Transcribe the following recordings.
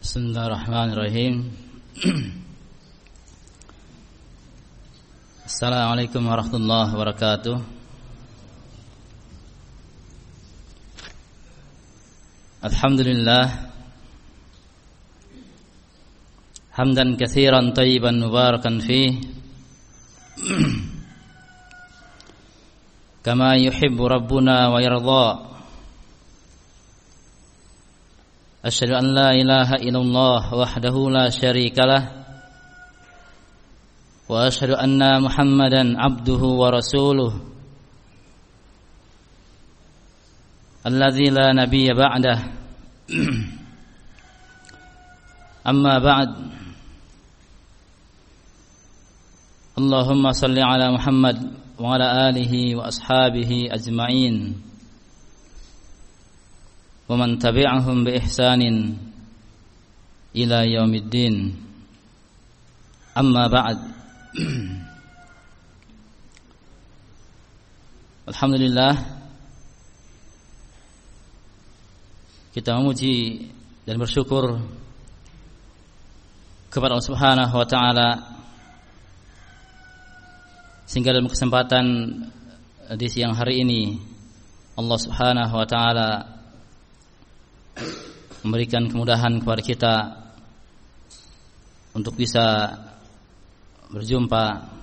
Bismillahirrahmanirrahim. Assalamualaikum warahmatullahi wabarakatuh. Alhamdulillah hamdan katsiran thayyiban mubarakan fih kama yuhibbu rabbuna wa yarda. Asyhadu an la ilaha illallah wahdahu la syarikalah wa asyhadu anna Muhammadan abduhu wa rasuluh alladzi la nabiyya ba'dah. Amma ba'd. Allahumma salli ala Muhammad wa ala alihi wa ashabihi ajma'in wa man tabi'ahum bi ihsanin ila yaumiddin. Amma ba'd. Alhamdulillah, kita memuji dan bersyukur kepada Allah Subhanahu wa taala sehingga dalam kesempatan di siang hari ini Allah Subhanahu wa taala memberikan kemudahan kepada kita untuk bisa berjumpa,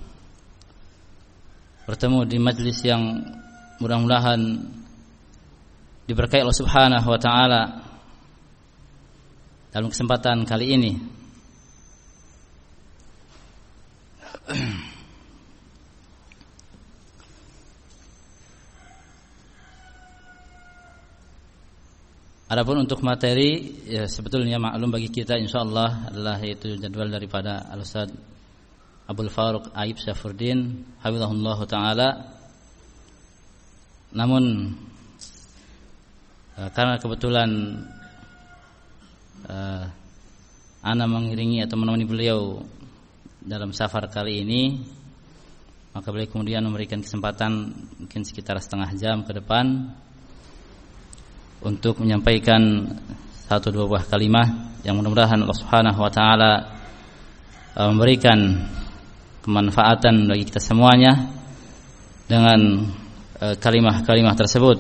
bertemu di majlis yang mudah-mudahan diberkahi Allah Subhanahu wa taala dalam kesempatan kali ini. Adapun untuk materi, ya sebetulnya maklum bagi kita insyaallah adalah yaitu jadwal daripada Al-Ustaz Abdul Faruq Aib Syafruddin hafizahullah taala. Namun karena kebetulan ana mengiringi atau menemani beliau dalam safar kali ini, maka beliau kemudian memberikan kesempatan mungkin sekitar setengah jam ke depan untuk menyampaikan satu dua buah kalimah yang mudah-mudahan Allah Subhanahu wa taala memberikan kemanfaatan bagi kita semuanya dengan kalimah-kalimah tersebut.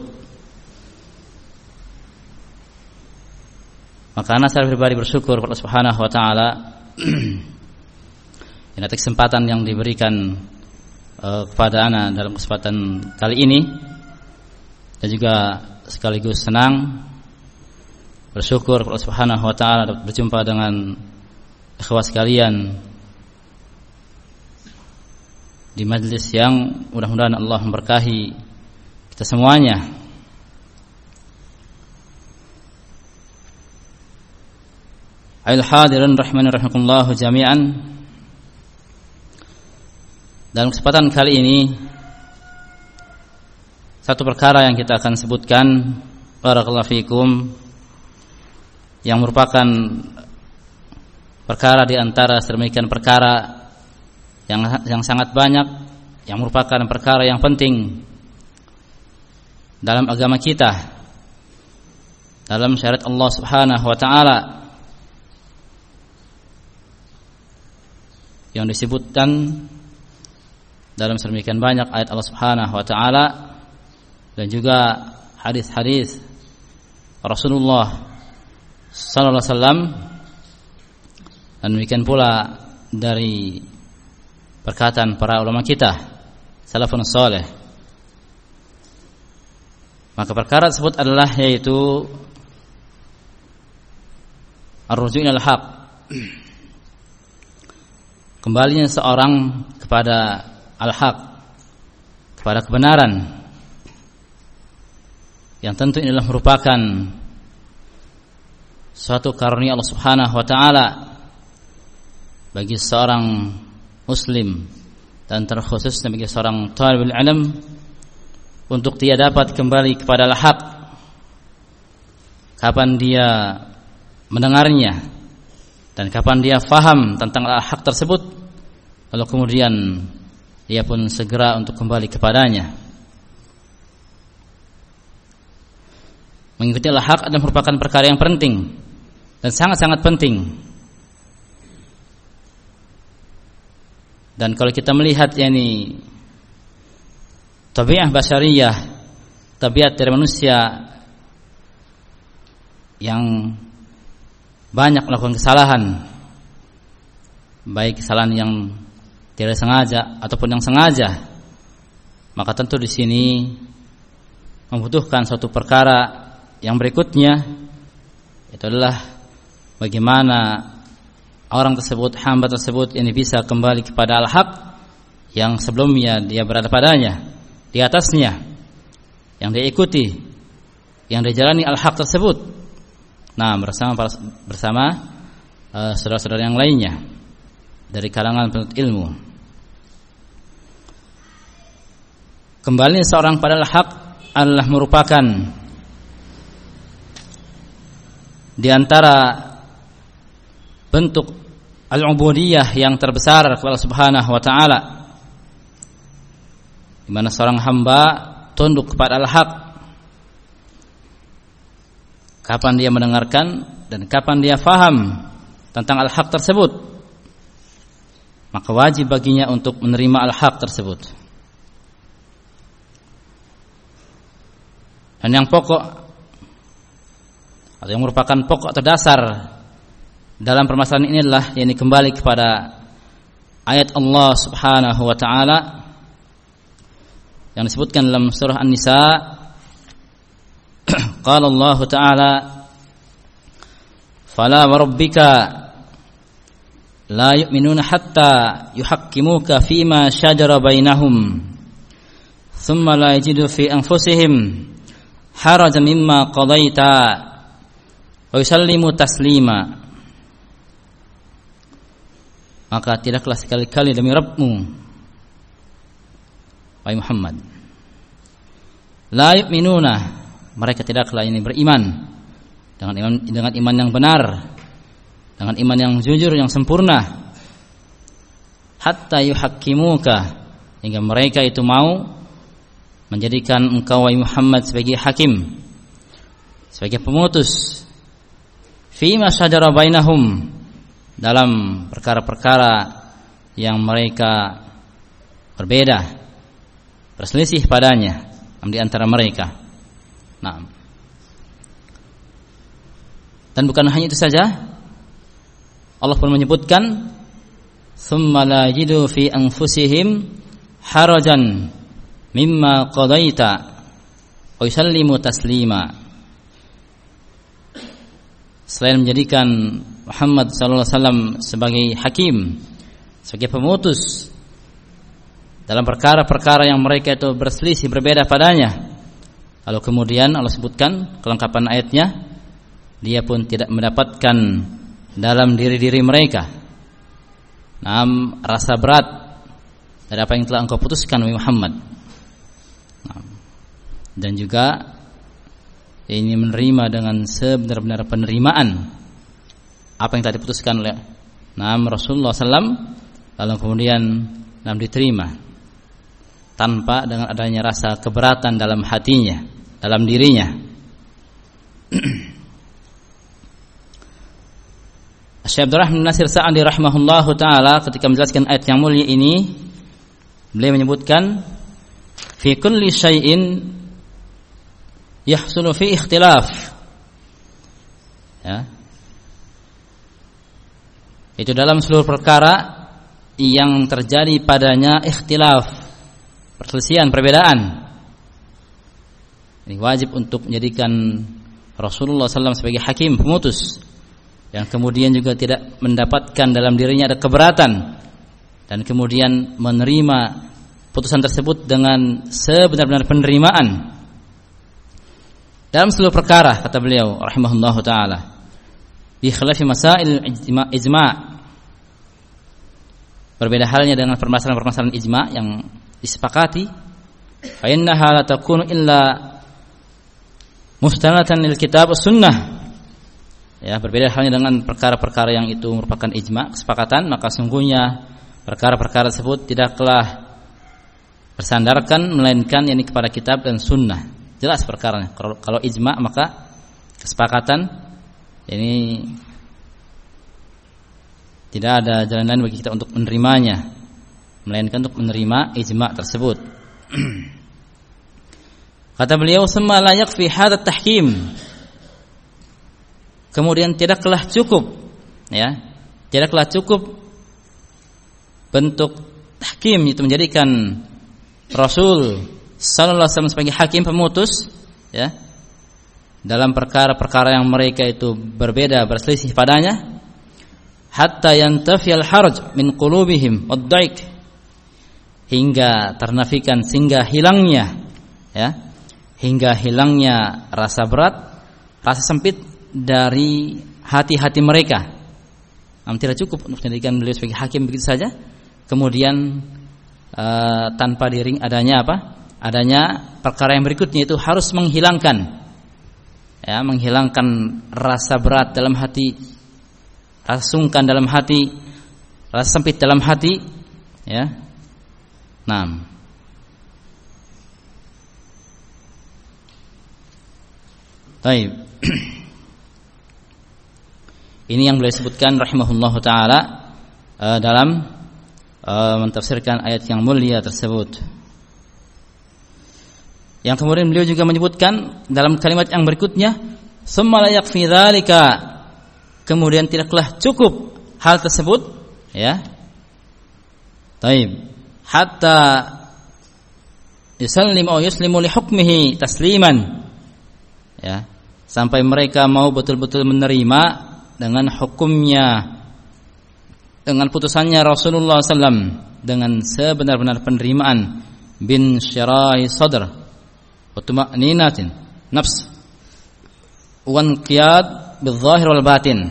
Maka ana secara pribadi bersyukur kepada Allah Subhanahu wa taala atas kesempatan yang diberikan kepada ana dalam kesempatan kali ini, dan juga sekaligus senang bersyukur kepada Allah Subhanahu wa taala dapat berjumpa dengan ikhwah sekalian di majlis yang mudah-mudahan Allah memberkahi kita semuanya. Ail hadirin rahimani rahimakumullah jami'an. Dalam kesempatan kali ini satu perkara yang kita akan sebutkan, barakallahu fikum, yang merupakan perkara di antara sedemikian perkara yang sangat banyak, yang merupakan perkara yang penting dalam agama kita, dalam syariat Allah Subhanahu wa taala, yang disebutkan dalam sedemikian banyak ayat Allah Subhanahu wa taala dan juga hadis-hadis Rasulullah sallallahu alaihi wasallam, dan demikian pula dari perkataan para ulama kita salafun saleh. Maka perkara tersebut adalah yaitu ar-ruju' ilal haq, kembalinya seorang kepada al-haq, kepada kebenaran, yang tentu ini adalah merupakan suatu karunia Allah Subhanahu wa taala bagi seorang muslim, dan terkhusus bagi seorang talibul ilm, untuk dia dapat kembali kepada al-haq kapan dia mendengarnya dan kapan dia faham tentang al-haq tersebut, lalu kemudian dia pun segera untuk kembali kepadanya. Mengikuti al-haq adalah merupakan perkara yang penting dan sangat-sangat penting. Dan kalau kita melihat yakni tabiat basyariyah, tabiat dari manusia yang banyak melakukan kesalahan, baik kesalahan yang tidak sengaja ataupun yang sengaja, maka tentu di sini membutuhkan suatu perkara yang berikutnya, itu adalah bagaimana orang tersebut, hamba tersebut ini bisa kembali kepada al-haq yang sebelumnya dia berada padanya, di atasnya, yang dia ikuti, yang dia jalani al-haq tersebut. Nah, bersama saudara-saudara yang lainnya dari kalangan penuntut ilmu. Kembali seorang pada al-haq adalah merupakan di antara bentuk al-ubudiyah yang terbesar kepada Subhanahu wa taala, di mana seorang hamba tunduk kepada al-haq kapan dia mendengarkan dan kapan dia faham tentang al-haq tersebut, maka wajib baginya untuk menerima al-haq tersebut. Dan yang pokok atau yang merupakan pokok atau dasar dalam permasalahan ini adalah yakni kembali kepada ayat Allah Subhanahu wa taala yang disebutkan dalam surah An-Nisa. Qala Allah taala, "Fala wa rabbika la yu'minuna hatta yuhaqqimuka fima shajara bainahum thumma la yajidu fi anfusihim harajan mimma qadaita wa yusallimu taslima." Maka tidaklah sekali-kali demi Rabbmu, wahai Muhammad, la yu'minuna, mereka tidaklah ini beriman dengan iman yang benar, dengan iman yang jujur, yang sempurna, hatta yuhaqqimuka, hingga mereka itu mau menjadikan engkau wahai Muhammad sebagai hakim, sebagai pemutus, fima syajara bainahum, dalam perkara-perkara yang mereka berbeda, berselisih padanya di antara mereka. Nah, dan bukan hanya itu saja, Allah pun menyebutkan thumma la yajidu fi anfusihim harajan mimma qadaita wa yusallimu taslima. Selain menjadikan Muhammad sallallahu alaihi wasallam sebagai hakim, sebagai pemutus dalam perkara-perkara yang mereka itu berselisih, berbeda padanya, lalu kemudian Allah sebutkan kelengkapan ayatnya, dia pun tidak mendapatkan dalam diri-diri mereka rasa berat dari apa yang telah engkau putuskan wahai Muhammad, dan juga ini menerima dengan sebenar-benar penerimaan apa yang telah diputuskan oleh Rasulullah SAW, lalu kemudian diterima tanpa dengan adanya rasa keberatan dalam hatinya, dalam dirinya. Syekh Abdurrahman Nasir Sa'di rahimahullahu taala ketika menjelaskan ayat yang mulia ini, beliau menyebutkan fi kulli syai'in yahsulu fi ikhtilaf, ya, itu dalam seluruh perkara yang terjadi padanya ikhtilaf, perselisihan, perbedaan. Ini wajib untuk menjadikan Rasulullah SAW sebagai hakim, pemutus, yang kemudian juga tidak mendapatkan dalam dirinya ada keberatan, dan kemudian menerima putusan tersebut dengan sebenar-benar penerimaan dalam seluruh perkara, kata beliau rahimahullahu taala, bi khilafi masail ijma', berbeda halnya dengan permasalahan-permasalahan ijma' yang disepakati, fa innaha la takunu illa mustanatan lil kitab was sunnah, ya, berbeda halnya dengan perkara-perkara yang itu merupakan ijma', kesepakatan, maka sungguhnya perkara-perkara tersebut tidaklah bersandarkan melainkan yakni kepada kitab dan sunnah. Jelas perkaranya. Kalau ijma' maka kesepakatan ini Tidak ada jalan lain bagi kita untuk menerimanya, melainkan untuk menerima ijma' tersebut. Kata beliau, "Summa la yakfi hadha tahkim." Kemudian tidaklah cukup, ya, tidaklah cukup bentuk tahkim itu menjadikan Rasul sallallahu alaihi wasallam sebagai hakim pemutus, ya, dalam perkara-perkara yang mereka itu berbeda, berselisih padanya, hatta yantafiyal haraj min qulubihim wad-daik, hingga ternafikan, sehingga hilangnya, ya, hingga hilangnya rasa berat, rasa sempit dari hati-hati mereka. Namun tidak cukup untuk menjadikan beliau sebagai hakim begitu saja. Kemudian tanpa diring adanya apa? Adanya perkara yang berikutnya, itu harus menghilangkan, ya, menghilangkan rasa berat dalam hati, rasa sungkan dalam hati, rasa sempit dalam hati, ya. Nah, baik. Ini yang beliau sebutkan rahimahullahu taala dalam mentafsirkan ayat yang mulia tersebut. Yang kemudian beliau juga menyebutkan dalam kalimat yang berikutnya, "Tsumma la yakfi dzalika." Kemudian tidaklah cukup hal tersebut, ya. Taib. Hatta yusallim aw yuslimu li hukmihi tasliman. Ya, sampai mereka mau betul-betul menerima dengan hukumnya, dengan putusannya Rasulullah SAW, dengan sebenar-benar penerimaan, bin syarahi sadr wa tuma'ninatin nafs wa inqiyad bil zahir wal batin,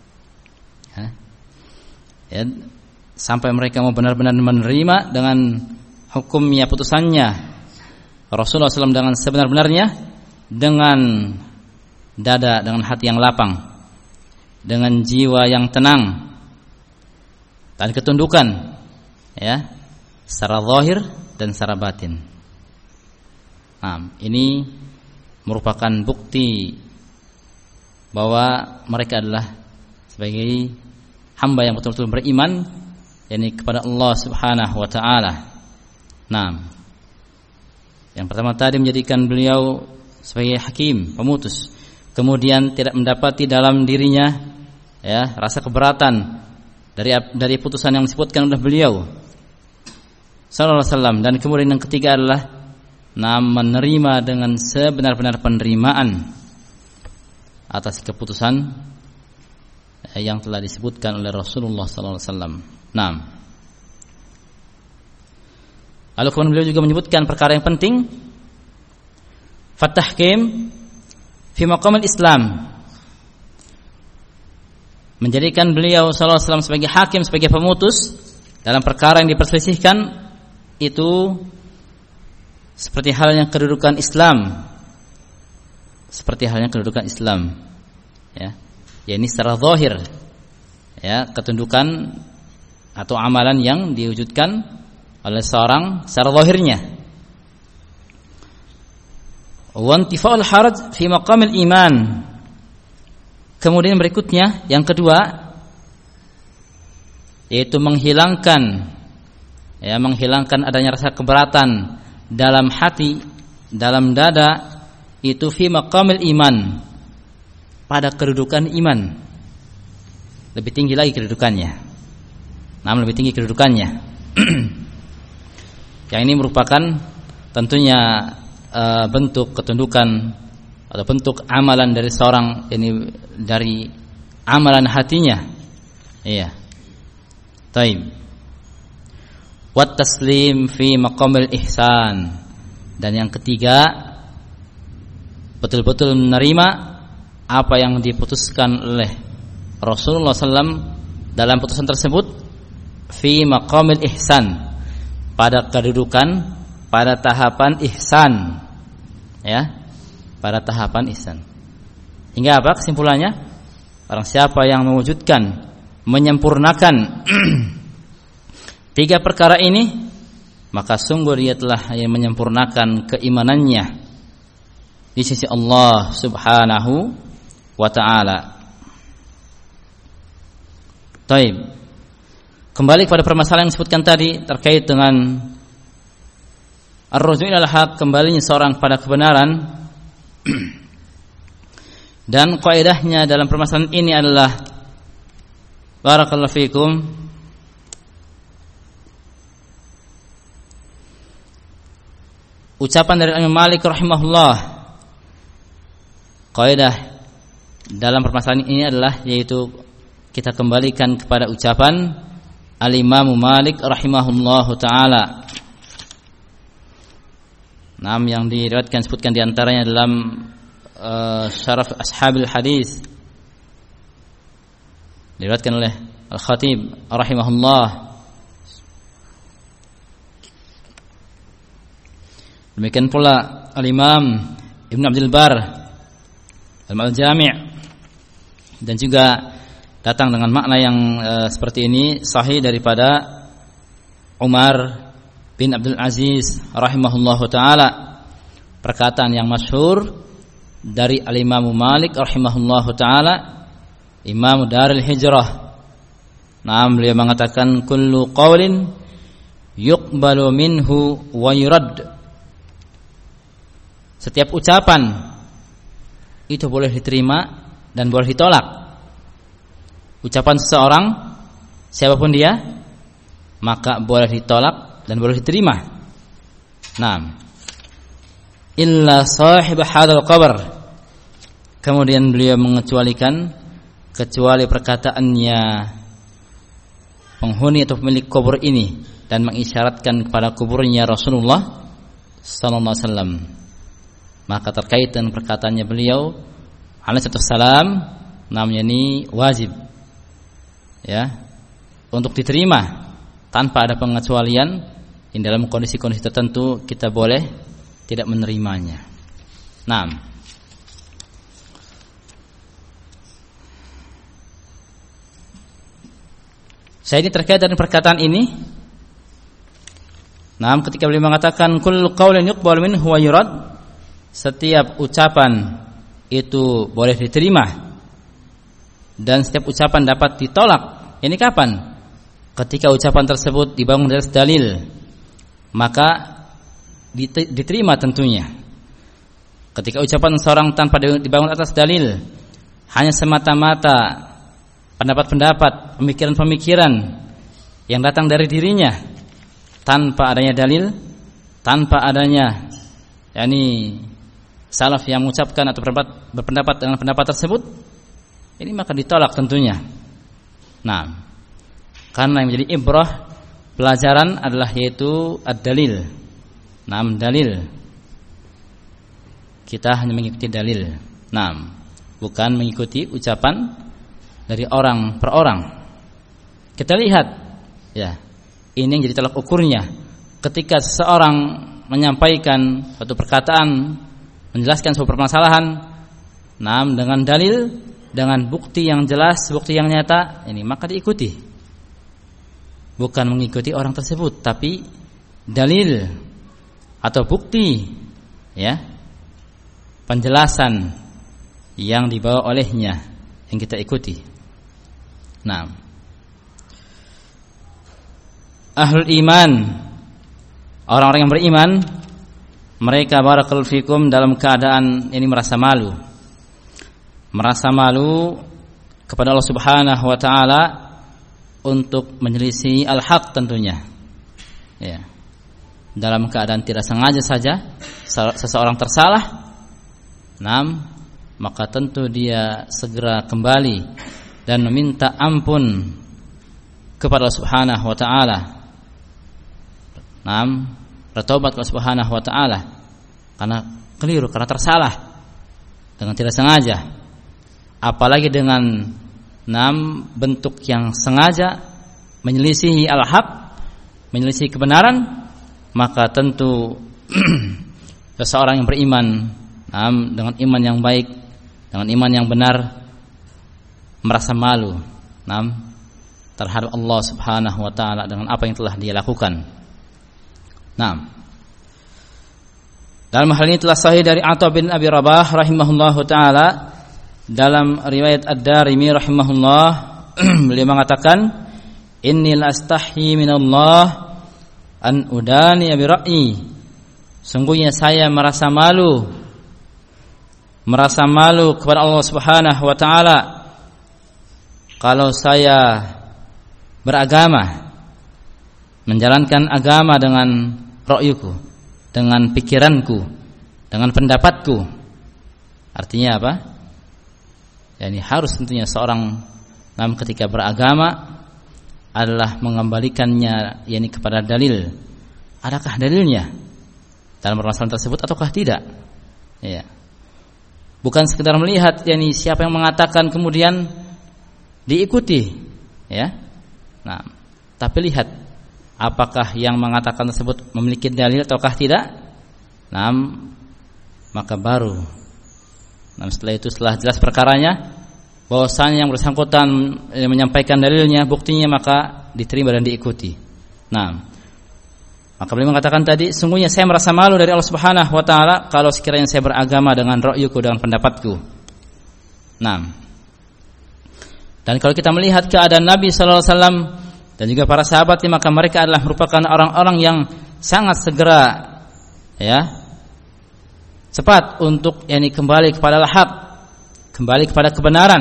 ya, sampai mereka mau benar-benar menerima dengan hukumnya, putusannya Rasulullah SAW dengan sebenar-benarnya, dengan dada, dengan hati yang lapang, dengan jiwa yang tenang dan ketundukan, ya, secara zahir dan secara batin. Nah, ini merupakan bukti bahwa mereka adalah sebagai hamba yang betul-betul beriman, yakni kepada Allah Subhanahu wa taala. Nah, yang pertama tadi menjadikan beliau sebagai hakim, pemutus. Kemudian tidak mendapati dalam dirinya, ya, rasa keberatan dari putusan yang disebutkan oleh beliau sallallahu alaihi wasallam. Dan kemudian yang ketiga adalah menerima dengan sebenar-benar penerimaan atas keputusan yang telah disebutkan oleh Rasulullah sallallahu alaihi wasallam. Nah, lalu kemudian beliau juga menyebutkan perkara yang penting, fatahkim fi maqamil Islam, menjadikan beliau sallallahu alaihi wasallam sebagai hakim, sebagai pemutus dalam perkara yang diperselisihkan, itu seperti halnya kedudukan Islam, seperti halnya kedudukan Islam, ya, yakni secara zahir, ya, ketundukan atau amalan yang diwujudkan oleh seorang secara zahirnya. Wa intifa'ul haraj fi maqamil iman. Kemudian berikutnya yang kedua, yaitu menghilangkan adanya rasa keberatan dalam hati, dalam dada, itu fi maqamil iman, pada kedudukan iman. Lebih tinggi lagi kedudukannya. Namun lebih tinggi kedudukannya. Yang ini merupakan tentunya bentuk ketundukan atau bentuk amalan dari seorang, ini dari amalan hatinya. Iya. Taib. Wat taslim fi maqamil ihsan. Dan yang ketiga, betul-betul menerima apa yang diputuskan oleh Rasulullah SAW dalam putusan tersebut, fi maqamil ihsan, pada kedudukan, pada tahapan ihsan, ya, pada tahapan ihsan. Hingga apa kesimpulannya? Barang siapa yang mewujudkan, menyempurnakan tiga perkara ini, maka sungguh dia telah menyempurnakan keimanannya di sisi Allah Subhanahu wa ta'ala. Taib. kembali kepada permasalahan yang disebutkan tadi terkait dengan ar-ruju' ilal haq, kembalinya seorang pada kebenaran. Dan kaidahnya dalam permasalahan ini adalah, barakallahu fikum, ucapan dari Imam Malik rahimahullah. Kaidah dalam permasalahan ini adalah, yaitu kita kembalikan kepada ucapan Al-Imam Malik rahimahullahu taala. Yang diriwayatkan sebutkan di antaranya dalam Syaraf Ashabil Hadis, diriwayatkan oleh Al-Khatib rahimahullah. Demikian pula Al-Imam Ibn Abdul Bar Al-Jami', dan juga datang dengan makna yang seperti ini, sahih daripada Umar bin Abdul Aziz rahimahullahu taala, perkataan yang masyhur dari Al-Imam Malik rahimahullahu taala, Imam Darul Hijrah. Beliau mengatakan, kullu qaulin yuqbalu minhu wa yurad. Setiap ucapan itu boleh diterima dan boleh ditolak. Ucapan seseorang, siapapun dia, maka boleh ditolak dan boleh diterima. Illa sahib hadzal qabr. Kemudian beliau mengecualikan, kecuali perkataannya penghuni atau pemilik kubur ini, dan mengisyaratkan kepada kuburnya Rasulullah sallallahu alaihi wasallam. Maka terkait dengan perkataannya beliau alaihi salam, namanya ini wajib, ya, untuk diterima tanpa ada pengecualian. Di dalam kondisi-kondisi tertentu kita boleh tidak menerimanya. Saya ini terkait dengan perkataan ini. Ketika beliau mengatakan kullu qaulin yuqbal minhu wa yurad, setiap ucapan itu boleh diterima dan setiap ucapan dapat ditolak. Ini kapan? Ketika ucapan tersebut dibangun dari dalil, maka diterima tentunya. Ketika ucapan seorang tanpa dibangun atas dalil, hanya semata-mata pendapat-pendapat, pemikiran-pemikiran yang datang dari dirinya tanpa adanya dalil, tanpa adanya salaf yang mengucapkan atau berpendapat dengan pendapat tersebut, ini maka ditolak tentunya. Karena yang menjadi ibrah, pelajaran adalah yaitu ad-dalil. Dalil. Kita hanya mengikuti dalil. Bukan mengikuti ucapan dari orang per orang. Kita lihat, ya, ini yang jadi tolak ukurnya. Ketika seseorang menyampaikan suatu perkataan, menjelaskan suatu permasalahan, dengan dalil, dengan bukti yang jelas, bukti yang nyata, ini maka diikuti. Bukan mengikuti orang tersebut, tapi dalil atau bukti, ya, penjelasan yang dibawa olehnya yang kita ikuti. Ahlul iman, orang-orang yang beriman, mereka barakallahu fikum dalam keadaan ini merasa malu kepada Allah Subhanahu wa taala untuk menyelisih al-haq tentunya. Ya. Dalam keadaan tidak sengaja saja seseorang tersalah, maka tentu dia segera kembali dan meminta ampun kepada Allah Subhanahu wa taala. Bertobat kepada Allah Subhanahu wa taala karena keliru, karena tersalah dengan tidak sengaja. Apalagi dengan bentuk yang sengaja menyelisihi al-haq, menyelisihi kebenaran, maka tentu seseorang yang beriman dengan iman yang baik, dengan iman yang benar, merasa malu terhadap Allah Subhanahu wa taala dengan apa yang telah dia lakukan. Dalam hal ini telah sahih dari Atha bin Abi Rabah rahimahullahu taala dalam riwayat Ad-Darimi rahimahullah, beliau mengatakan, Inni lastahyi minallah an udani bi ra'yi. Sungguhnya saya merasa malu kepada Allah Subhanahu wa taala kalau saya beragama, menjalankan agama dengan ra'yuku, dengan pikiranku, dengan pendapatku. Artinya apa? Yani harus tentunya seorang ketika beragama adalah mengembalikannya yani kepada dalil. Adakah dalilnya dalam permasalahan tersebut ataukah tidak? Ya. Bukan sekedar melihat yani siapa yang mengatakan kemudian diikuti, ya. Nah, tapi lihat apakah yang mengatakan tersebut memiliki dalil ataukah tidak? Nah, maka baru. Nah, setelah jelas perkaranya, bahwasanya yang bersangkutan menyampaikan dalilnya, buktinya, maka diterima dan diikuti. Nah, maka beliau mengatakan tadi, sungguhnya saya merasa malu dari Allah Subhanahu wa taala kalau sekiranya saya beragama dengan ra'yuku, dengan pendapatku. Nah, dan kalau kita melihat keadaan Nabi sallallahu alaihi wasallam dan juga para sahabatnya, maka mereka adalah merupakan orang-orang yang sangat segera, ya, cepat untuk yani kembali kepada al-haq, kembali kepada kebenaran.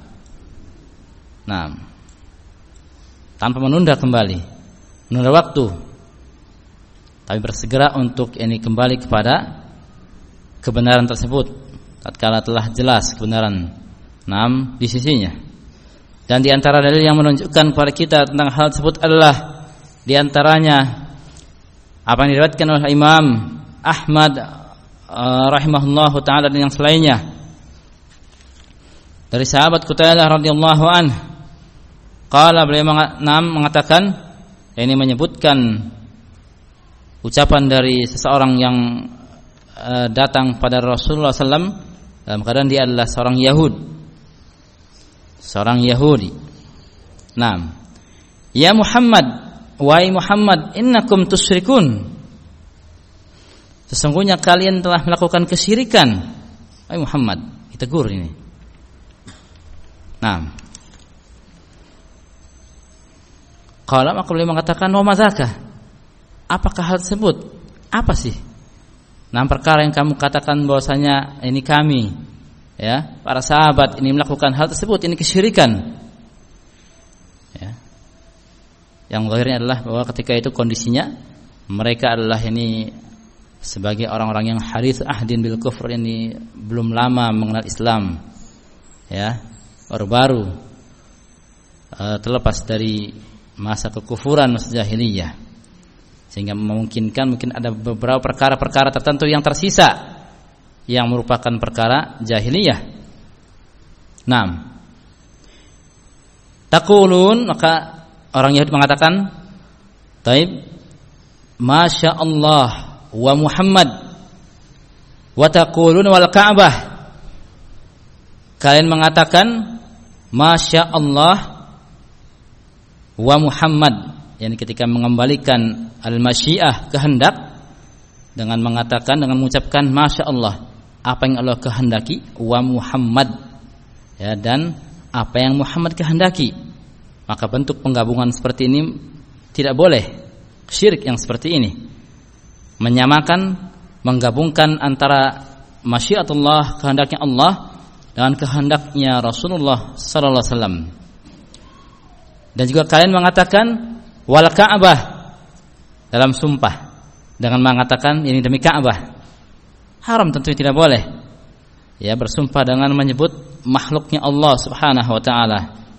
Nah, tanpa menunda waktu, tapi bersegera untuk yani kembali kepada kebenaran tersebut tatkala telah jelas kebenaran di sisinya. Dan di antara dalil yang menunjukkan kepada kita tentang hal tersebut adalah di antaranya apa yang diriwayatkan oleh Imam Ahmad rahimahullahu taala dan yang selainnya dari sahabat Qutailah radhiyallahu anhu, qala beliau mengatakan, ini menyebutkan ucapan dari seseorang yang datang pada Rasulullah SAW dalam keadaan dia adalah seorang Yahudi. Naam. Ya Muhammad, wahai Muhammad, innakum tusyrikun. Sesungguhnya kalian telah melakukan kesyirikan. Wahai Muhammad, ditegur ini. Naam. Qala, maka beliau mengatakan, wa madzaka? Apakah hal tersebut? Apa sih? Nah, perkara yang kamu katakan bahwasanya ini kami, ya, para sahabat ini melakukan hal tersebut, ini kesyirikan. Ya. Yang zahirnya adalah bahwa ketika itu kondisinya mereka adalah ini sebagai orang-orang yang hadits ahdin bil kufur, ini belum lama mengenal Islam, ya, baru-baru terlepas dari masa kekufuran, masa jahiliyah, sehingga memungkinkan mungkin ada beberapa perkara-perkara tertentu yang tersisa yang merupakan perkara jahiliyah. Naam. Taqulun, maka orang Yahudi mengatakan, taib, masya Allah wa Muhammad wa taqulun wal Ka'bah. Kalian mengatakan masya Allah wa Muhammad, yakni ketika mengembalikan al-masyiah, kehendak, dengan mengatakan, dengan mengucapkan masya Allah, apa yang Allah kehendaki, wa Muhammad, ya, dan apa yang Muhammad kehendaki. Maka bentuk penggabungan seperti ini tidak boleh. Syirik yang seperti ini menyamakan, menggabungkan antara masyiatullah, kehendaknya Allah, dengan kehendaknya Rasulullah sallallahu alaihi wasallam. Dan juga kalian mengatakan wal Ka'bah dalam sumpah, dengan mengatakan ini demi Ka'bah. Haram, tentu tidak boleh, ya, bersumpah dengan menyebut makhluknya Allah Subhanahu wa taala.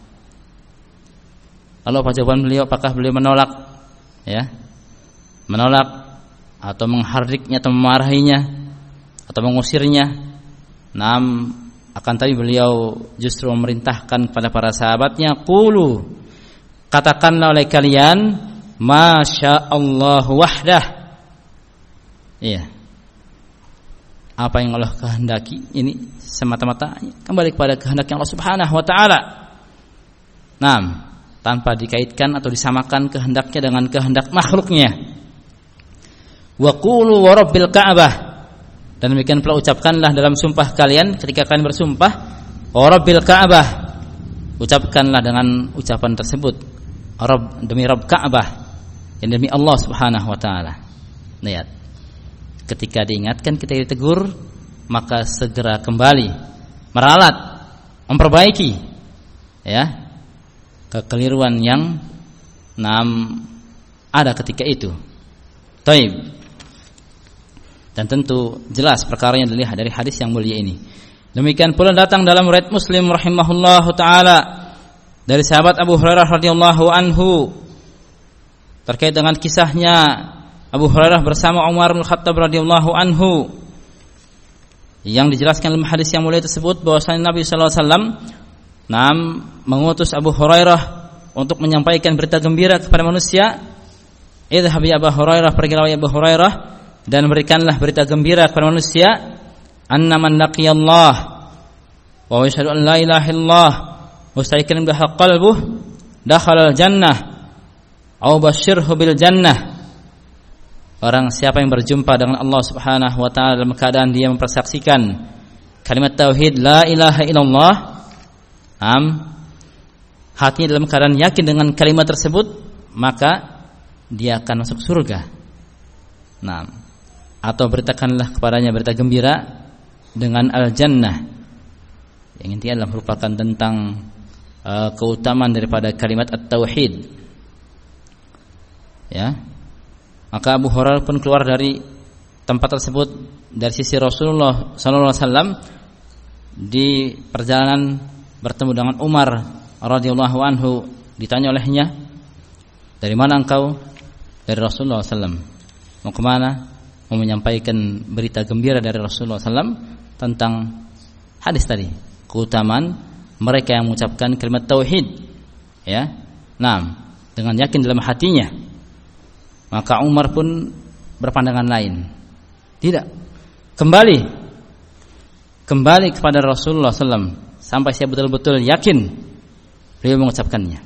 Lalu apa jawaban beliau? Apakah beliau menolak, ya, menolak atau menghardiknya atau memarahinya atau mengusirnya? Akan tapi beliau justru memerintahkan kepada para sahabatnya, qulu, katakanlah oleh kalian, masya Allah wahdah. Iya. Apa yang Allah kehendaki ini semata-mata kembali kepada kehendaknya Allah Subhanahu wa taala. Tanpa dikaitkan atau disamakan kehendaknya dengan kehendak makhluknya. Wa qulu wa rabbil Ka'bah, dan demikian pula ucapkanlah dalam sumpah kalian, ketika kalian bersumpah, wa rabbil Ka'bah, ucapkanlah dengan ucapan tersebut, Rabb Ka'bah, yang demi Allah Subhanahu wa taala. Lihat. Ketika diingatkan, kita ditegur, maka segera kembali meralat, memperbaiki ya kekeliruan yang ada ketika itu. Taib. Dan tentu jelas perkaranya dilihat dari hadis yang mulia ini. Demikian pula datang dalam riwayat Muslim rahimahullahu taala dari sahabat Abu Hurairah radhiyallahu anhu terkait dengan kisahnya Abu Hurairah bersama Umar bin Khattab radhiyallahu anhu, yang dijelaskan dalam hadis yang mulia tersebut bahwasanya Nabi sallallahu alaihi wasallam mengutus Abu Hurairah untuk menyampaikan berita gembira kepada manusia. Idhhab ya Abu Hurairah, pergilah ya Abu Hurairah dan berikanlah berita gembira kepada manusia, anna man laqiyallah wa yashhadu an la ilaha illallah mustaqillan biha qalbuh dakhala al-jannah aw basyirhu bil jannah. Orang siapa yang berjumpa dengan Allah Subhanahu wa taala dalam keadaan dia mempersaksikan kalimat tauhid la ilaha illallah, hatinya dalam keadaan yakin dengan kalimat tersebut, maka dia akan masuk surga. Atau beritakanlah kepadanya berita gembira dengan al-jannah, yang intinya adalah merupakan tentang keutamaan daripada kalimat at-tauhid. Ya. Maka Abu Hurairah pun keluar dari tempat tersebut dari sisi Rasulullah sallallahu alaihi wasallam di perjalanan bertemu dengan Umar radhiyallahu anhu. Ditanya olehnya, "Dari mana engkau?" "Dari Rasulullah sallallahu alaihi wasallam." "Mau kemana?" "Mau menyampaikan berita gembira dari Rasulullah sallallahu alaihi wasallam tentang hadis tadi, keutamaan mereka yang mengucapkan kalimat tauhid." Ya. Dengan yakin dalam hatinya. Maka Umar pun berpandangan lain. Tidak. Kembali kepada Rasulullah SAW sampai saya betul-betul yakin beliau mengucapkannya.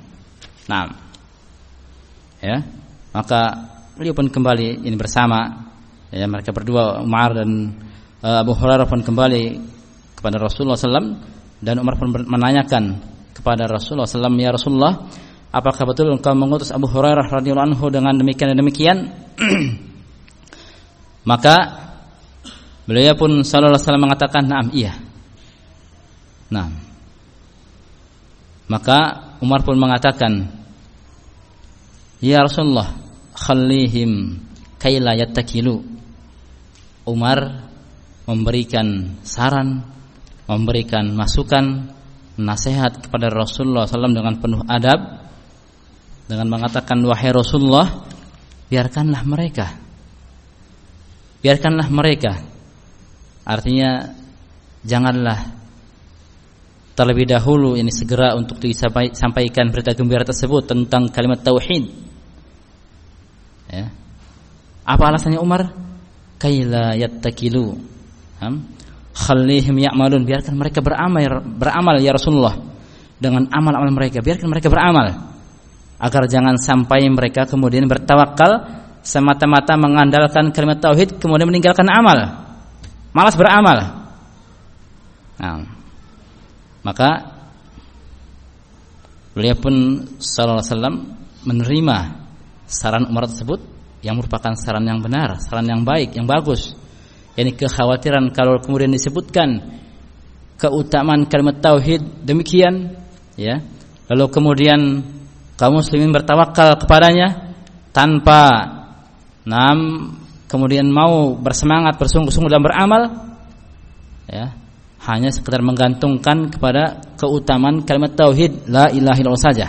Ya. Maka beliau pun kembali ini bersama. Ya, mereka berdua, Umar dan Abu Hurairah pun kembali kepada Rasulullah SAW, dan Umar pun menanyakan kepada Rasulullah SAW, "Ya Rasulullah, apakah betul engkau mengutus Abu Hurairah radhiyallahu anhu dengan demikian dan demikian?" Maka beliau pun sallallahu alaihi wasallam mengatakan, "Na'am, iya." Maka Umar pun mengatakan, "Ya Rasulullah, khallihim kaila yattakilu." Umar memberikan saran, memberikan masukan, nasihat kepada Rasulullah SAW dengan penuh adab, dengan mengatakan, "Wahai Rasulullah, biarkanlah mereka. Artinya janganlah terlebih dahulu ini segera untuk disampaikan berita gembira tersebut tentang kalimat tauhid. Ya. Apa alasannya Umar? Kaila yattakilu. Khallihim ya'malun, biarkan mereka beramal ya Rasulullah, dengan amal-amal mereka, biarkan mereka beramal, agar jangan sampai mereka kemudian bertawakal semata-mata mengandalkan kalimat tauhid kemudian meninggalkan amal, malas beramal." Maka beliau pun sallallahu alaihi wasallam menerima saran Umar tersebut, yang merupakan saran yang benar, saran yang baik, yang bagus. Yani kekhawatiran kalau kemudian disebutkan keutamaan kalimat tauhid demikian, ya, lalu kemudian kaum muslimin bertawakal kepadanya tanpa kemudian mau bersemangat bersungguh-sungguh dalam beramal, ya, hanya sekedar menggantungkan kepada keutamaan kalimat tauhid la ilaha illallah saja.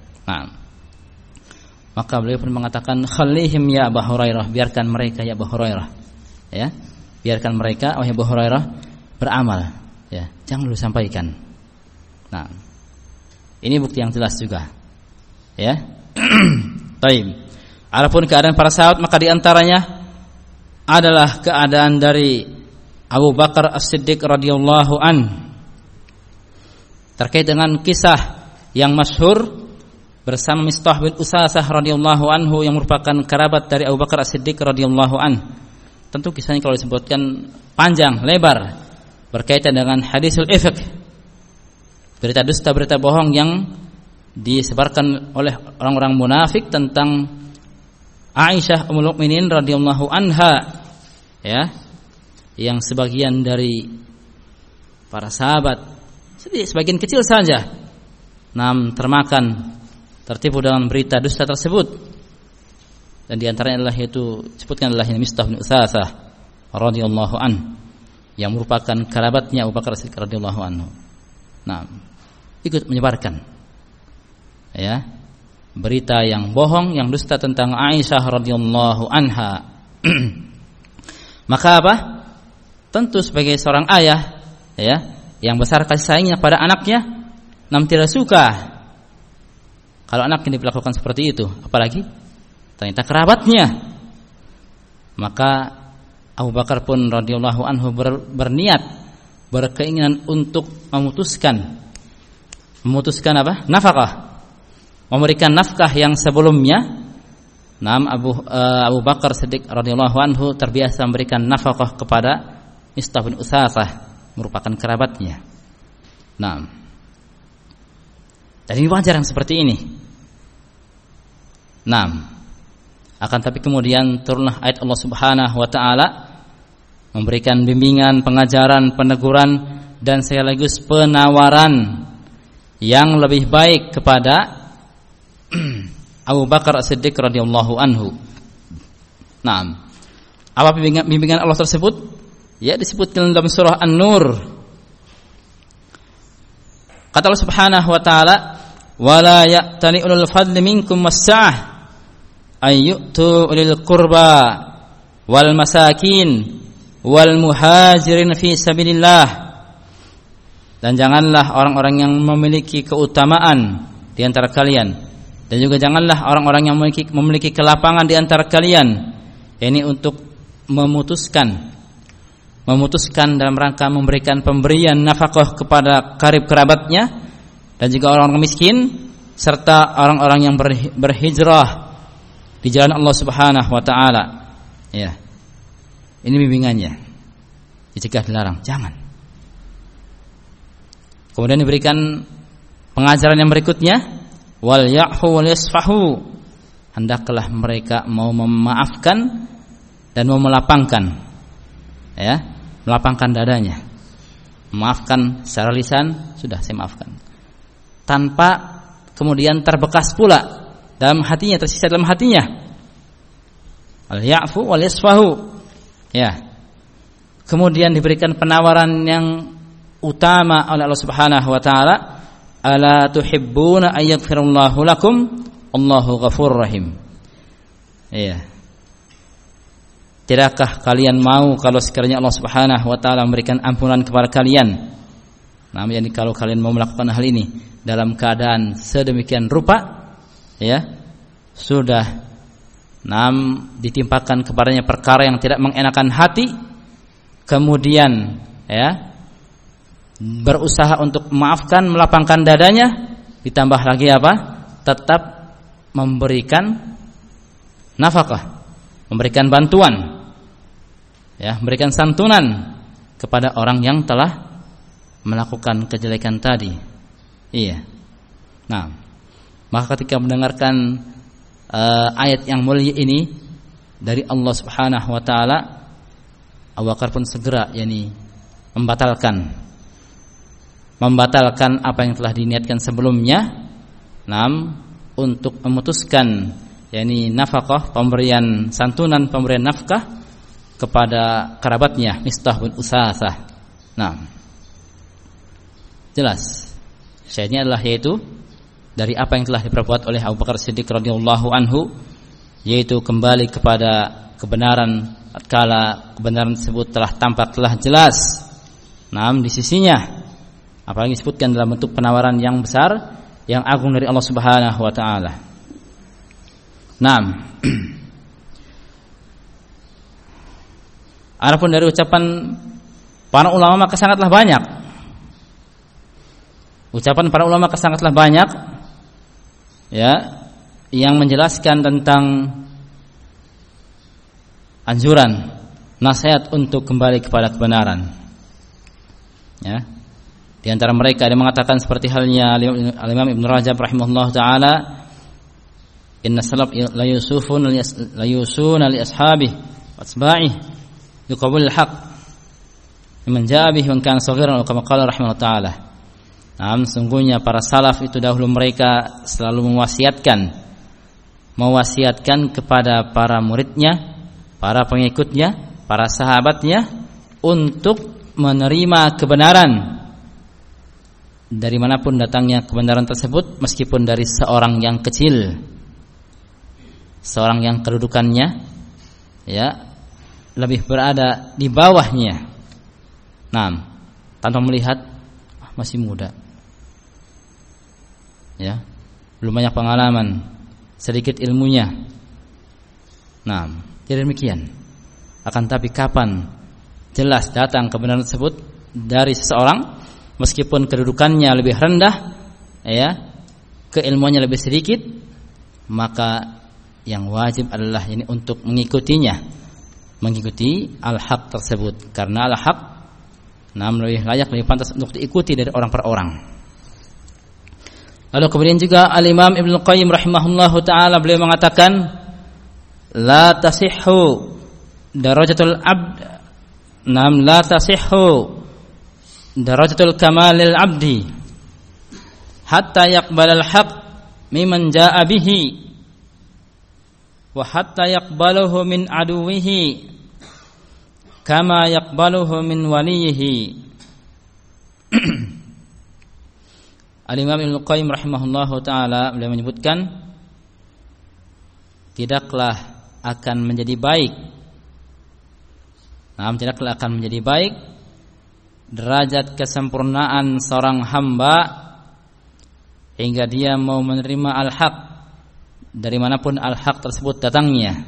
Maka beliau pun mengatakan, "Khallihim ya Abu Hurairah, biarkan mereka ya Abu Hurairah." Ya, biarkan mereka wahai Abu Hurairah beramal, ya, jangan lu sampaikan. Ini bukti yang jelas juga. Ya. Baik. Adapun keadaan para sahabat, maka diantaranya adalah keadaan dari Abu Bakar As-Siddiq radhiyallahu an, terkait dengan kisah yang masyhur bersama Mistah bin Usasah radhiyallahu anhu, yang merupakan kerabat dari Abu Bakar As-Siddiq radhiyallahu an. Tentu kisahnya kalau disebutkan panjang lebar, berkaitan dengan hadisul ifk, berita dusta, berita bohong yang disebarkan oleh orang-orang munafik tentang Aisyah Ummul Mukminin radhiyallahu anha, ya, yang sebagian dari para sahabat, sebagian kecil saja, termakan, tertipu dengan berita dusta tersebut. Dan di antaranya adalah yaitu disebutkan adalah Mistah bin Utsasah radhiyallahu an, yang merupakan kerabatnya Abu Bakar Siddiq radhiyallahu anhu. Ikut menyebarkan, ya, berita yang bohong, yang dusta tentang Aisyah radhiyallahu anha. Maka apa? Tentu sebagai seorang ayah, ya, yang besar kasih sayangnya pada anaknya, tidak suka kalau anaknya diperlakukan seperti itu, apalagi ternyata kerabatnya. Maka Abu Bakar pun radhiyallahu anhu berniat, berkeinginan untuk memutuskan apa? Nafkah. Memberikan nafkah yang sebelumnya. Abu Bakar Siddiq radhiyallahu anhu terbiasa memberikan nafkah kepada Mistah bin Utsasah, merupakan kerabatnya. Dan ini wajar yang seperti ini. Akan tapi kemudian turunlah ayat Allah Subhanahu wa taala memberikan bimbingan, pengajaran, peneguran dan sekaligus penawaran yang lebih baik kepada Abu Bakar As-Siddiq radhiyallahu anhu. Apa bimbingan Allah tersebut? Ya, disebutkan dalam surah An-Nur. Kata Allah Subhanahu wa taala, "Wala ya'tani ulul fadli minkum was-sa'ah ayyutu ulil qurba wal masakin wal muhajirin fi sabilillah." Dan janganlah orang-orang yang memiliki keutamaan di antara kalian, dan juga janganlah orang-orang yang memiliki kelapangan di antara kalian, ini untuk memutuskan dalam rangka memberikan pemberian nafkah kepada karib kerabatnya, dan juga orang-orang miskin serta orang-orang yang berhijrah di jalan Allah Subhanahu wa taala. Ya. Ini bimbingannya. Dicegah, dilarang, jangan. Kemudian diberikan pengajaran yang berikutnya, wal ya'fu wal yasfahu. Hendaklah mereka mau memaafkan dan mau melapangkan, ya, melapangkan dadanya. Memaafkan secara lisan, sudah saya maafkan, tanpa kemudian terbekas pula dalam hatinya, tersisa dalam hatinya. Al ya'fu wal yasfahu. Ya. Kemudian diberikan penawaran yang utama oleh Allah Subhanahu wa taala, ala tuhibbuna ayaghfirallahu lakum Allahu ghafurur rahim. Iya. Tidakkah kalian mau kalau sekiranya Allah Subhanahu wa taala memberikan ampunan kepada kalian? Namun kalau kalian mau melakukan hal ini dalam keadaan sedemikian rupa, ya, sudah ditimpakan kepadanya perkara yang tidak mengenakan hati, kemudian, ya, berusaha untuk memaafkan, melapangkan dadanya, ditambah lagi apa? Tetap memberikan nafkah, memberikan bantuan, ya, memberikan santunan kepada orang yang telah melakukan kejelekan tadi. Iya. Maka ketika mendengarkan ayat yang mulia ini dari Allah Subhanahu wa taala, Abu Bakar pun segera membatalkan apa yang telah diniatkan sebelumnya, untuk memutuskan nafkah, pemberian santunan, pemberian nafkah kepada kerabatnya Mistah bin Utsasah. Jelas syahidnya adalah yaitu dari apa yang telah diperbuat oleh Abu Bakar Siddiq radhiyallahu anhu, yaitu kembali kepada kebenaran tatkala kebenaran tersebut telah tampak, telah jelas di sisinya, apalagi disebutkan dalam bentuk penawaran yang besar, yang agung dari Allah Subhanahu wa taala. Adapun dari ucapan para ulama maka sangatlah banyak. Ucapan para ulama sangatlah banyak, ya, yang menjelaskan tentang anjuran, nasihat untuk kembali kepada kebenaran. Ya. Di antara mereka ada yang mengatakan seperti halnya Al-Imam Ibn Rajab rahimahullah taala, inna salaf la yusuna li ashabihi wa atba'ihi liqabul haqq man jaa bihi man kana saghiran, kama qala rahimahullah taala. Sungguhnya para salaf itu dahulu mereka selalu mewasiatkan kepada para muridnya, para pengikutnya, para sahabatnya untuk menerima kebenaran dari manapun datangnya kebenaran tersebut, meskipun dari seorang yang kecil, seorang yang kedudukannya lebih berada di bawahnya. Tanpa melihat masih muda, belum banyak pengalaman, sedikit ilmunya. Tidak demikian. Akan tapi kapan jelas datang kebenaran tersebut dari seseorang, meskipun kedudukannya lebih rendah, keilmuannya lebih sedikit, maka yang wajib adalah ini untuk mengikutinya, mengikuti al-haq tersebut, karena al-haq lebih layak, lebih pantas untuk diikuti dari orang per orang. Lalu kemudian juga Al-Imam Ibnu Qayyim rahimahullahu taala, beliau mengatakan, la tasihhu darajatul abd, la tasihhu darajatul kamalil abdi hatta yaqbalal haqq mimman jaa bihi wa hatta yaqbaluhu min aduwihi kama yaqbaluhu min waliyihi. Al-Imam Ibnu Qayyim rahimahullahu taala beliau menyebutkan, tidaklah akan menjadi baik, tidaklah akan menjadi baik derajat kesempurnaan seorang hamba hingga dia mau menerima al-haq dari manapun al-haq tersebut datangnya.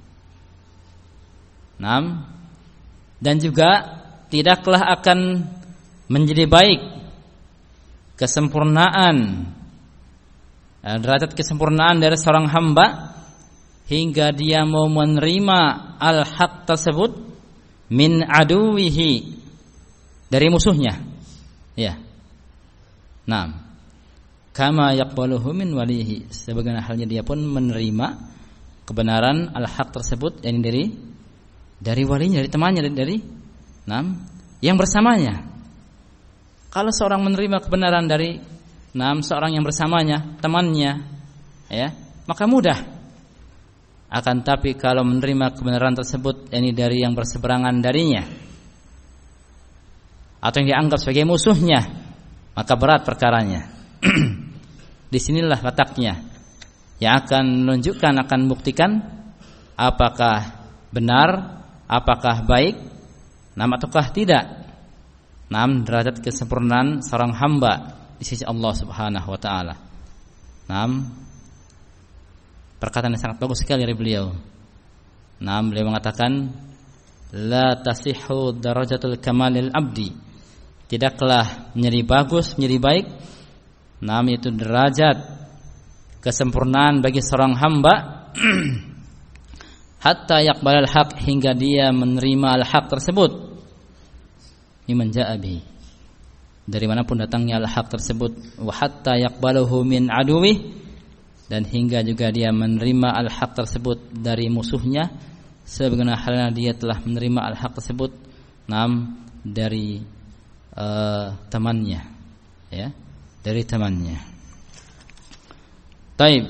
Dan juga tidaklah akan menjadi baik kesempurnaan, derajat kesempurnaan dari seorang hamba hingga dia mau menerima al-haq tersebut min aduwihi, dari musuhnya. Kama yaqbaluhu min walihi, sebagaimana halnya dia pun menerima kebenaran al-haq tersebut, yakni dari walinya, dari temannya, dari yang bersamanya. Kalau seorang menerima kebenaran dari seorang yang bersamanya, temannya, maka mudah. Akan tapi kalau menerima kebenaran tersebut yakni dari yang berseberangan darinya atau yang dianggap sebagai musuhnya, maka berat perkaranya. Disinilah letaknya yang akan menunjukkan, akan membuktikan apakah benar, apakah baik, ataukah tidak. Derajat kesempurnaan seorang hamba di sisi Allah Subhanahu wa taala. Perkataan yang sangat bagus sekali dari beliau. Beliau mengatakan, la tasihhu darajatul kamalil abdi, tidaklah menjadi bagus, menjadi baik, itu derajat kesempurnaan bagi seorang hamba hatta yaqbalal haq, hingga dia menerima al-haq tersebut, mimman jaa bihi, dari manapun datangnya al-haq tersebut, wa hatta yaqbaluhu min aduwi, dan hingga juga dia menerima al-haq tersebut dari musuhnya, sebagaimana halnya dia telah menerima al-haq tersebut dari temannya, dari temannya. Taib.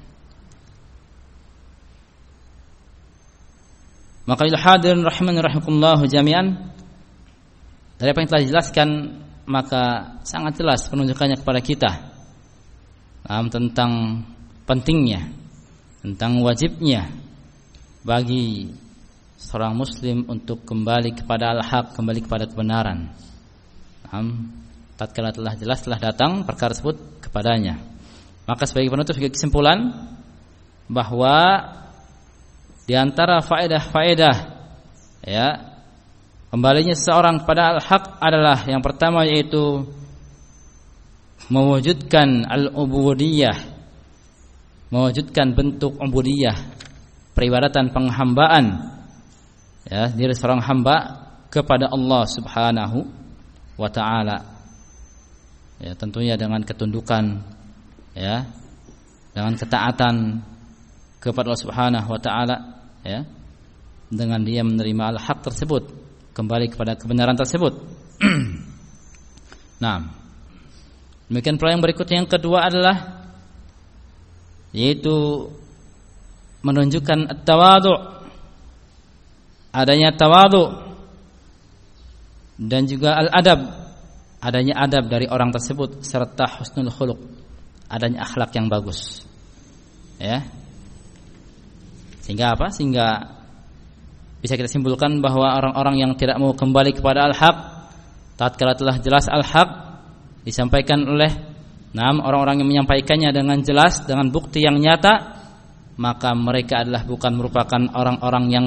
Maka hadirin rahimani rahimakumullah jami'an, dari apa yang telah dijelaskan, maka sangat jelas penunjukannya kepada kita tentang pentingnya, tentang wajibnya bagi seorang muslim untuk kembali kepada al-haq, kembali kepada kebenaran. Tatkala telah jelas, telah datang perkara tersebut kepadanya, maka sebagai penutup, sebagai kesimpulan, bahwa di antara faedah-faedah kembalinya seorang kepada al-haq adalah yang pertama, yaitu mewujudkan al-ubudiyah, mewujudkan bentuk ubudiyah, peribadatan, penghambaan diri seorang hamba kepada Allah Subhanahu wa ta'ala. Ya, tentunya dengan ketundukan, ya, dengan ketaatan kepada Allah Subhanahu wa taala, ya. Dengan dia menerima al-haq tersebut, kembali kepada kebenaran tersebut. Nah, demikian pula yang berikutnya, yang kedua adalah yaitu menunjukkan at-tawadhu, adanya tawadhu, dan juga al-adab, adanya adab dari orang tersebut, serta husnul khuluq, adanya akhlak yang bagus, ya. Sehingga apa? Sehingga bisa kita simpulkan bahwa orang-orang yang tidak mau kembali kepada al-haq tatkala telah jelas al-haq disampaikan oleh orang-orang yang menyampaikannya dengan jelas, dengan bukti yang nyata, maka mereka adalah bukan merupakan orang-orang yang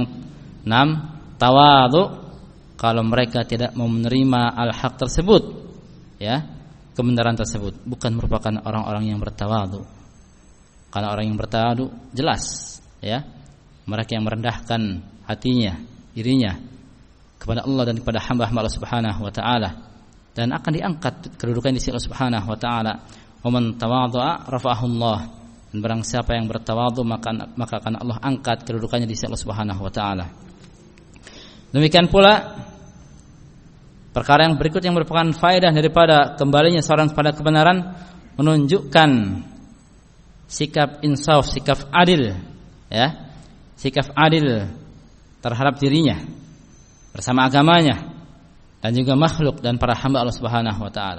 tawadhu kalau mereka tidak mau menerima al-haq tersebut, ya, kebenaran tersebut, bukan merupakan orang-orang yang bertawadhu. Karena orang yang bertawadhu jelas, ya, mereka yang merendahkan hatinya, dirinya kepada Allah dan kepada hamba-hamba Allah Subhanahu wa taala, dan akan diangkat kedudukan di sisi Allah Subhanahu wa taala. Wa man tawadha'a rafa'ahu Allah. Dan barang siapa yang bertawadhu maka akan Allah angkat kedudukannya di sisi Allah Subhanahu wa taala. Demikian pula perkara yang berikut yang merupakan faedah daripada kembalinya seorang pada kebenaran, menunjukkan sikap insaf, sikap adil, ya, sikap adil terhadap dirinya bersama agamanya dan juga makhluk dan para hamba Allah Subhanahu wa taala.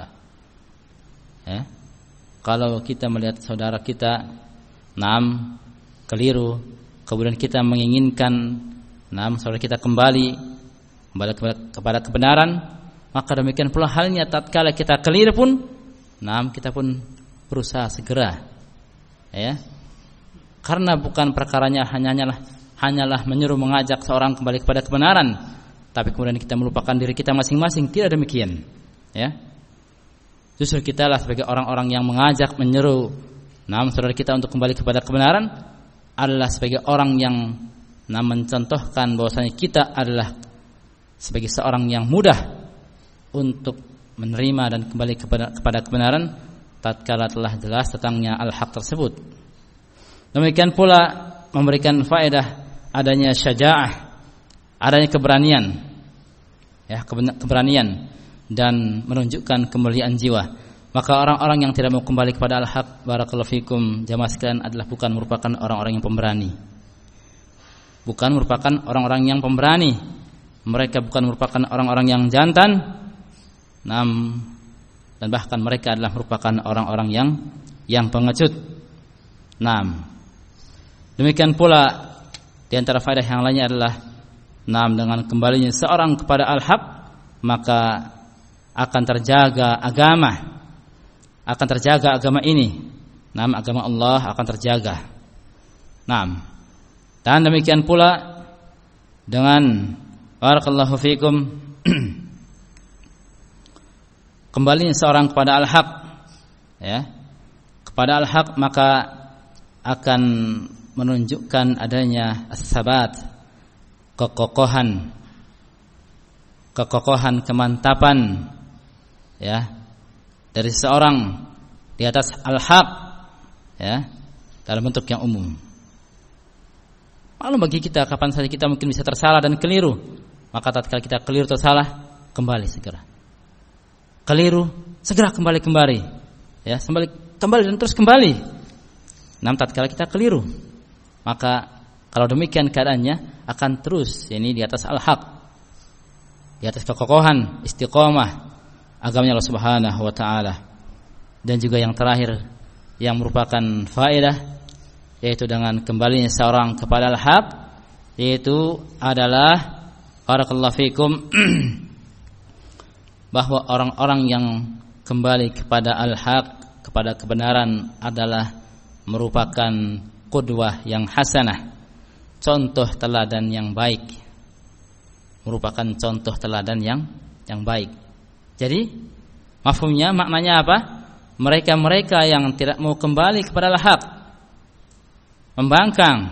Ya. Kalau kita melihat saudara kita keliru, kemudian kita menginginkan saudara kita kembali kepada kebenaran, maka demikian pula halnya tatkala kita keliru pun kita pun berusaha segera, ya. Karena bukan perkaranya hanyalah menyeru, mengajak seorang kembali kepada kebenaran, tapi kemudian kita melupakan diri kita masing-masing. Tidak demikian, ya. Justru kita lah sebagai orang-orang yang mengajak, menyeru saudara kita untuk kembali kepada kebenaran, adalah sebagai orang yang mencontohkan bahwasanya kita adalah sebagai seorang yang mudah untuk menerima dan kembali kepada kebenaran tatkala telah jelas datangnya al-haq tersebut. Demikian pula memberikan faedah adanya syaja'ah, adanya keberanian, ya, keberanian dan menunjukkan kemuliaan jiwa. Maka orang-orang yang tidak mau kembali kepada al-haq, barakallahu fikum jamaah sekalian, adalah bukan merupakan orang-orang yang pemberani. Bukan merupakan orang-orang yang pemberani. Mereka bukan merupakan orang-orang yang jantan. Dan bahkan mereka adalah merupakan orang-orang yang pengecut. Demikian pula di antara faedah yang lainnya adalah dengan kembalinya seorang kepada al-haq, maka akan terjaga agama ini. Agama Allah akan terjaga. Dan demikian pula dengan barakallahu fikum kembalinya seorang kepada al-haq, ya, kepada al-haq, maka akan menunjukkan adanya as-sabat, kekokohan, kemantapan, ya, dari seorang di atas al-haq, ya, dalam bentuk yang umum. Maklum bagi kita, kapan saja kita mungkin bisa tersalah dan keliru, maka tatkala kita keliru tersalah, kembali segera. Keliru, segera kembali, ya, kembali dan terus kembali. Tatkala kita keliru, maka kalau demikian keadaannya akan terus di atas al-haq, di atas kekokohan, istiqomah agamanya Allah Subhanahu wa taala. Dan juga yang terakhir yang merupakan faedah, yaitu dengan kembalinya seorang kepada al-haq, yaitu adalah barakallahu fikum bahwa orang-orang yang kembali kepada al-haq, kepada kebenaran, adalah merupakan qudwah yang hasanah, contoh teladan yang baik, merupakan contoh teladan yang baik. Jadi mafhumnya, maknanya apa? Mereka yang tidak mau kembali kepada al-haq, membangkang,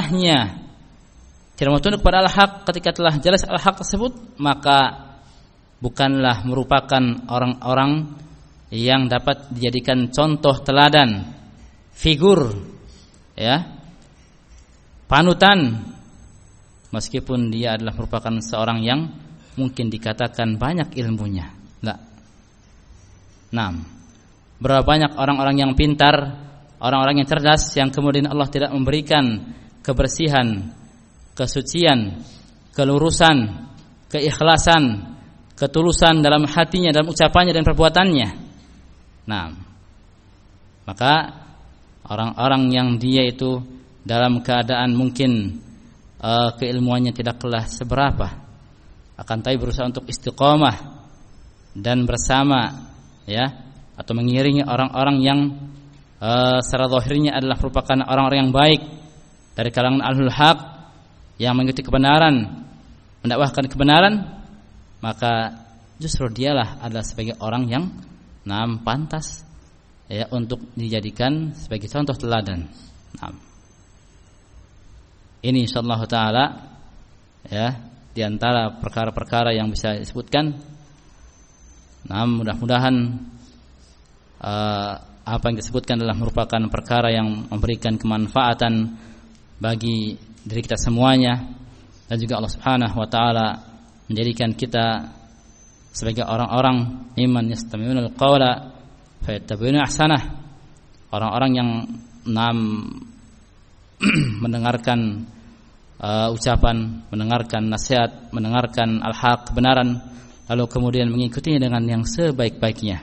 membantahnya, tidak mau tunduk kepada al-haq ketika telah jelas al-haq tersebut, maka bukanlah merupakan orang-orang yang dapat dijadikan contoh teladan, figur, ya, panutan, meskipun dia adalah merupakan seorang yang mungkin dikatakan banyak ilmunya. Berapa banyak orang-orang yang pintar, orang-orang yang cerdas, yang kemudian Allah tidak memberikan kebersihan, kesucian, kelurusan, keikhlasan, ketulusan dalam hatinya, dalam ucapannya dan perbuatannya. Maka orang-orang yang dia itu dalam keadaan mungkin keilmuannya tidaklah seberapa, akan tapi berusaha untuk istiqomah dan bersama, ya, atau mengiringi orang-orang yang secara zahirnya adalah merupakan orang-orang yang baik dari kalangan ahlul haq, yang mengikuti kebenaran, mendakwahkan kebenaran, maka justru dialah adalah sebagai orang yang pantas, ya, untuk dijadikan sebagai contoh teladan. Ini insyaallah taala, ya, di antara perkara-perkara yang bisa disebutkan. Mudah-mudahan apa yang disebutkan adalah merupakan perkara yang memberikan kemanfaatan bagi diri kita semuanya, dan juga Allah Subhanahu wa taala menjadikan kita sebagai orang-orang mimman yastami'unal qawla fayattabi'una ahsanah, orang-orang yang mendengarkan ucapan, mendengarkan nasihat, mendengarkan al-haq, kebenaran, lalu kemudian mengikutinya dengan yang sebaik-baiknya.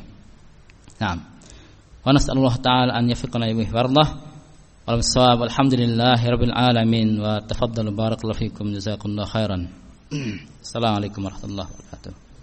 Wa nas'alullah ta'ala an yafiqana bihi wardah wal shawab. Alhamdulillahi rabbil alamin wa tafaddalu barakallahu fikum jazakumullahu khairan. Assalamualaikum warahmatullahi wabarakatuh.